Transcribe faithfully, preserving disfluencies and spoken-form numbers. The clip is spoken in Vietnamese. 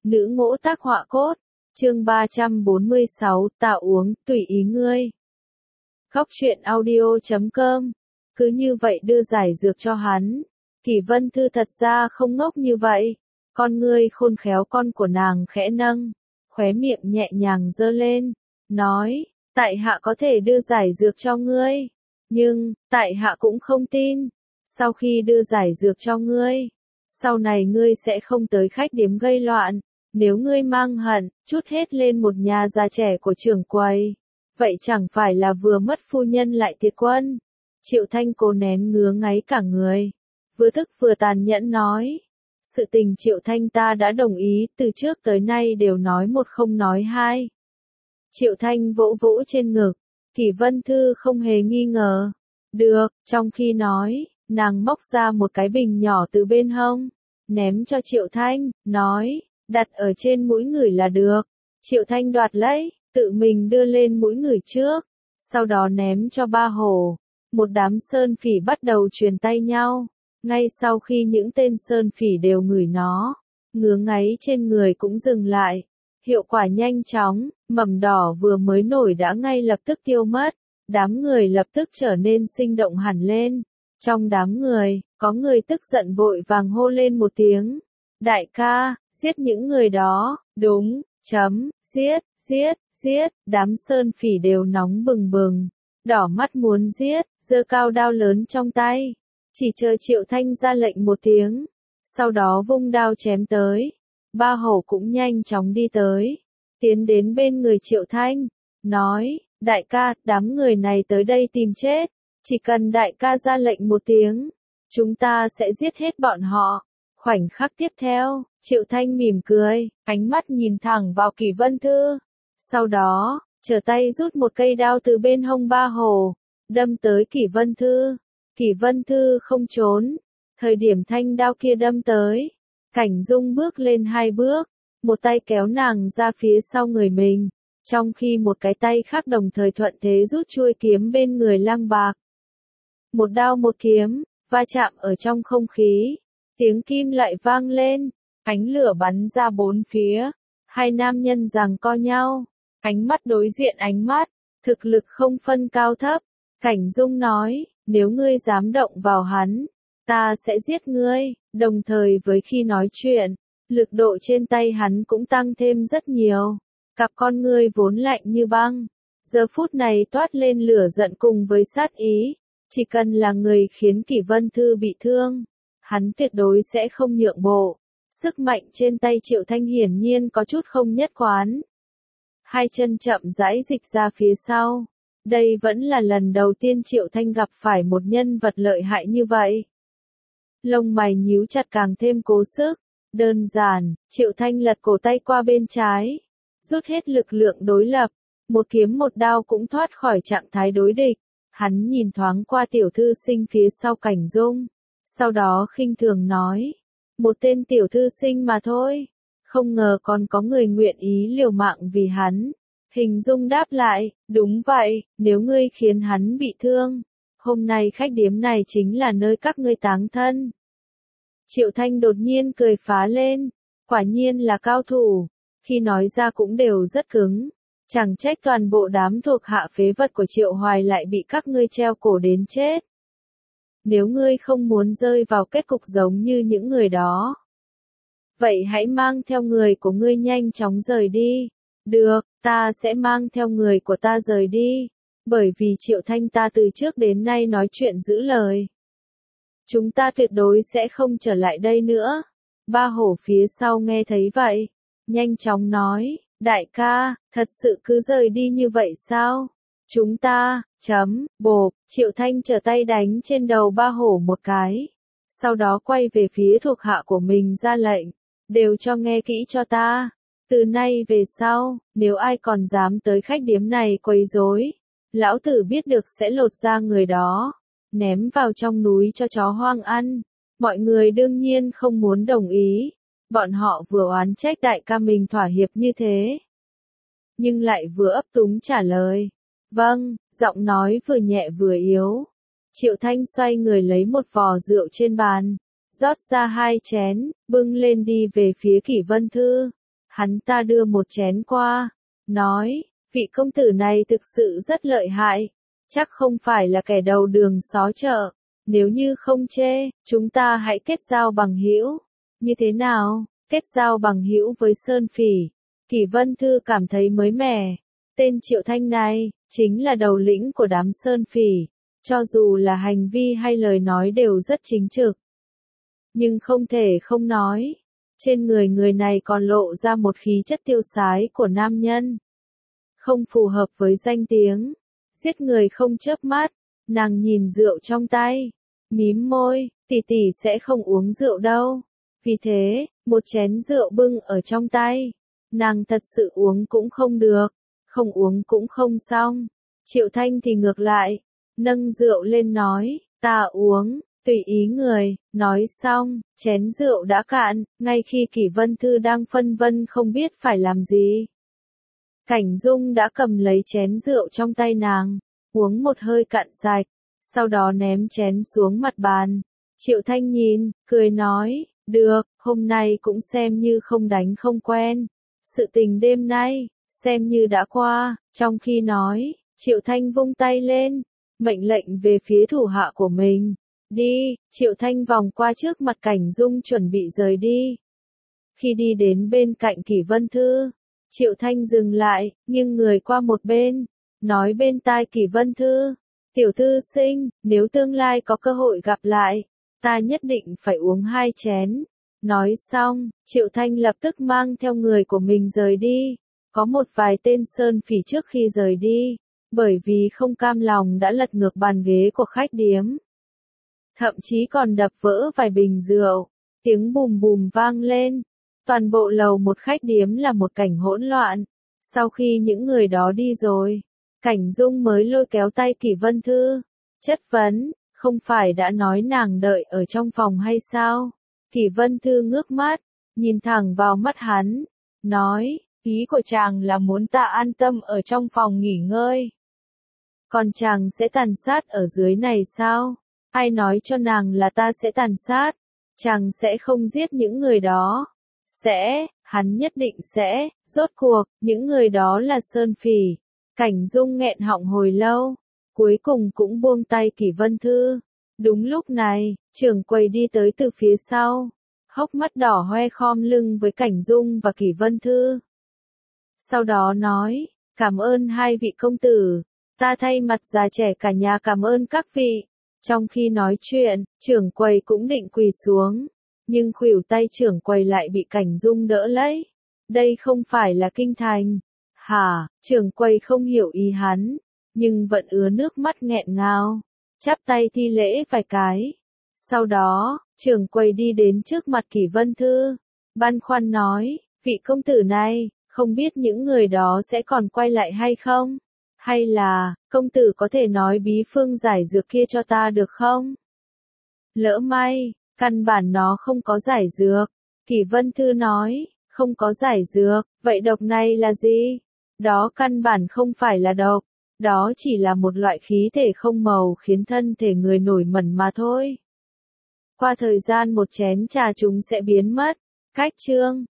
Nữ ngỗ tác họa cốt. Chương ba trăm bốn mươi sáu, tạo uống, tùy ý ngươi. Góc truyện audio chấm com. Cứ như vậy đưa giải dược cho hắn. Kỷ Vân Thư thật ra không ngốc như vậy. Con ngươi khôn khéo con của nàng khẽ nâng. Khóe miệng nhẹ nhàng giơ lên. Nói, tại hạ có thể đưa giải dược cho ngươi. Nhưng, tại hạ cũng không tin. Sau khi đưa giải dược cho ngươi, sau này ngươi sẽ không tới khách điếm gây loạn. Nếu ngươi mang hận, chút hết lên một nhà già trẻ của trưởng quầy, vậy chẳng phải là vừa mất phu nhân lại thiệt quân. Triệu Thanh cố nén ngứa ngáy cả người, vừa tức vừa tàn nhẫn nói. Sự tình Triệu Thanh ta đã đồng ý, từ trước tới nay đều nói một không nói hai. Triệu Thanh vỗ vỗ trên ngực, Kỷ Vân Thư không hề nghi ngờ. Được, trong khi nói, nàng móc ra một cái bình nhỏ từ bên hông, ném cho Triệu Thanh, nói, đặt ở trên mũi người là được. Triệu Thanh đoạt lấy, tự mình đưa lên mũi người trước, sau đó ném cho Ba Hổ. Một đám sơn phỉ bắt đầu truyền tay nhau, ngay sau khi những tên sơn phỉ đều ngửi nó, ngứa ngáy trên người cũng dừng lại. Hiệu quả nhanh chóng, mầm đỏ vừa mới nổi đã ngay lập tức tiêu mất, đám người lập tức trở nên sinh động hẳn lên. Trong đám người, có người tức giận vội vàng hô lên một tiếng, đại ca, giết những người đó. Đúng, chấm, giết, giết, giết. Đám sơn phỉ đều nóng bừng bừng, đỏ mắt muốn giết, giơ cao đao lớn trong tay, chỉ chờ Triệu Thanh ra lệnh một tiếng, sau đó vung đao chém tới. Ba Hổ cũng nhanh chóng đi tới, tiến đến bên người Triệu Thanh, nói, đại ca, đám người này tới đây tìm chết, chỉ cần đại ca ra lệnh một tiếng, chúng ta sẽ giết hết bọn họ. Khoảnh khắc tiếp theo, Triệu Thanh mỉm cười, ánh mắt nhìn thẳng vào Kỷ Vân Thư, sau đó, trở tay rút một cây đao từ bên hông Ba Hổ, đâm tới Kỷ Vân Thư. Kỷ Vân Thư không trốn, thời điểm thanh đao kia đâm tới, Cảnh Dung bước lên hai bước, một tay kéo nàng ra phía sau người mình, trong khi một cái tay khác đồng thời thuận thế rút chuôi kiếm bên người Lăng Bạc. Một đao một kiếm, va chạm ở trong không khí, tiếng kim lại vang lên, ánh lửa bắn ra bốn phía, hai nam nhân giằng co nhau, ánh mắt đối diện ánh mắt, thực lực không phân cao thấp. Cảnh Dung nói, nếu ngươi dám động vào hắn, ta sẽ giết ngươi. Đồng thời với khi nói chuyện, lực độ trên tay hắn cũng tăng thêm rất nhiều. Cặp con ngươi vốn lạnh như băng, giờ phút này toát lên lửa giận cùng với sát ý. Chỉ cần là người khiến Kỷ Vân Thư bị thương, hắn tuyệt đối sẽ không nhượng bộ. Sức mạnh trên tay Triệu Thanh hiển nhiên có chút không nhất quán. Hai chân chậm rãi dịch ra phía sau. Đây vẫn là lần đầu tiên Triệu Thanh gặp phải một nhân vật lợi hại như vậy. Lông mày nhíu chặt càng thêm cố sức. Đơn giản, Triệu Thanh lật cổ tay qua bên trái, rút hết lực lượng đối lập, một kiếm một đao cũng thoát khỏi trạng thái đối địch. Hắn nhìn thoáng qua tiểu thư sinh phía sau Cảnh Dung, sau đó khinh thường nói, một tên tiểu thư sinh mà thôi, không ngờ còn có người nguyện ý liều mạng vì hắn. Hình Dung đáp lại, đúng vậy, nếu ngươi khiến hắn bị thương, hôm nay khách điếm này chính là nơi các ngươi táng thân. Triệu Thanh đột nhiên cười phá lên, quả nhiên là cao thủ, khi nói ra cũng đều rất cứng, chẳng trách toàn bộ đám thuộc hạ phế vật của Triệu Hoài lại bị các ngươi treo cổ đến chết. Nếu ngươi không muốn rơi vào kết cục giống như những người đó, vậy hãy mang theo người của ngươi nhanh chóng rời đi. Được, ta sẽ mang theo người của ta rời đi, bởi vì Triệu Thanh ta từ trước đến nay nói chuyện giữ lời. Chúng ta tuyệt đối sẽ không trở lại đây nữa. Ba Hổ phía sau nghe thấy vậy, nhanh chóng nói, đại ca, thật sự cứ rời đi như vậy sao? Chúng ta, chấm, bộp, Triệu Thanh trở tay đánh trên đầu Ba Hổ một cái, sau đó quay về phía thuộc hạ của mình ra lệnh, đều cho nghe kỹ cho ta. Từ nay về sau, nếu ai còn dám tới khách điếm này quấy rối, lão tử biết được sẽ lột da người đó, ném vào trong núi cho chó hoang ăn. Mọi người đương nhiên không muốn đồng ý, bọn họ vừa oán trách đại ca mình thỏa hiệp như thế, nhưng lại vừa ấp túng trả lời, vâng, giọng nói vừa nhẹ vừa yếu. Triệu Thanh xoay người lấy một vò rượu trên bàn, rót ra hai chén, bưng lên đi về phía Kỷ Vân Thư. Hắn ta đưa một chén qua, nói, vị công tử này thực sự rất lợi hại, chắc không phải là kẻ đầu đường xó chợ, nếu như không chê, chúng ta hãy kết giao bằng hữu. Như thế nào? Kết giao bằng hữu với Sơn Phỉ. Kỷ Vân Thư cảm thấy mới mẻ, tên Triệu Thanh này, chính là đầu lĩnh của đám Sơn Phỉ, cho dù là hành vi hay lời nói đều rất chính trực. Nhưng không thể không nói, trên người người này còn lộ ra một khí chất tiêu sái của nam nhân. Không phù hợp với danh tiếng, giết người không chớp mắt, nàng nhìn rượu trong tay, mím môi, tỷ tỷ sẽ không uống rượu đâu. Vì thế, một chén rượu bưng ở trong tay, nàng thật sự uống cũng không được, không uống cũng không xong. Triệu Thanh thì ngược lại, nâng rượu lên nói, ta uống, tùy ý người, nói xong, chén rượu đã cạn, ngay khi Kỷ Vân Thư đang phân vân không biết phải làm gì. Cảnh Dung đã cầm lấy chén rượu trong tay nàng, uống một hơi cạn sạch, sau đó ném chén xuống mặt bàn. Triệu Thanh nhìn, cười nói, được, hôm nay cũng xem như không đánh không quen. Sự tình đêm nay, xem như đã qua. Trong khi nói, Triệu Thanh vung tay lên, mệnh lệnh về phía thủ hạ của mình. Đi, Triệu Thanh vòng qua trước mặt Cảnh Dung chuẩn bị rời đi. Khi đi đến bên cạnh Kỷ Vân Thư, Triệu Thanh dừng lại, nghiêng người qua một bên, nói bên tai Kỷ Vân Thư, tiểu thư sinh, nếu tương lai có cơ hội gặp lại, ta nhất định phải uống hai chén. Nói xong, Triệu Thanh lập tức mang theo người của mình rời đi. Có một vài tên Sơn Phỉ trước khi rời đi, bởi vì không cam lòng đã lật ngược bàn ghế của khách điếm. Thậm chí còn đập vỡ vài bình rượu, tiếng bùm bùm vang lên. Toàn bộ lầu một khách điếm là một cảnh hỗn loạn. Sau khi những người đó đi rồi, Cảnh Dung mới lôi kéo tay Kỷ Vân Thư, chất vấn, không phải đã nói nàng đợi ở trong phòng hay sao? Kỷ Vân Thư ngước mắt, nhìn thẳng vào mắt hắn, nói, ý của chàng là muốn ta an tâm ở trong phòng nghỉ ngơi. Còn chàng sẽ tàn sát ở dưới này sao? Ai nói cho nàng là ta sẽ tàn sát? Chàng sẽ không giết những người đó. Sẽ, hắn nhất định sẽ, rốt cuộc, những người đó là Sơn Phỉ. Cảnh Dung nghẹn họng hồi lâu, cuối cùng cũng buông tay Kỷ Vân Thư. Đúng lúc này, trưởng quầy đi tới từ phía sau, hốc mắt đỏ hoe khom lưng với Cảnh Dung và Kỷ Vân Thư. Sau đó nói, cảm ơn hai vị công tử, ta thay mặt già trẻ cả nhà cảm ơn các vị. Trong khi nói chuyện, trưởng quầy cũng định quỳ xuống, nhưng khuỷu tay trưởng quầy lại bị Cảnh Dung đỡ lấy. Đây không phải là kinh thành. Hả, trưởng quầy không hiểu ý hắn, nhưng vẫn ứa nước mắt nghẹn ngào, chắp tay thi lễ vài cái. Sau đó, trưởng quầy đi đến trước mặt Kỷ Vân Thư, băn khoăn nói, vị công tử này, không biết những người đó sẽ còn quay lại hay không? Hay là, công tử có thể nói bí phương giải dược kia cho ta được không? Lỡ may, căn bản nó không có giải dược. Kỷ Vân Thư nói, không có giải dược, vậy độc này là gì? Đó căn bản không phải là độc, đó chỉ là một loại khí thể không màu khiến thân thể người nổi mẩn mà thôi. Qua thời gian một chén trà chúng sẽ biến mất. Cách chương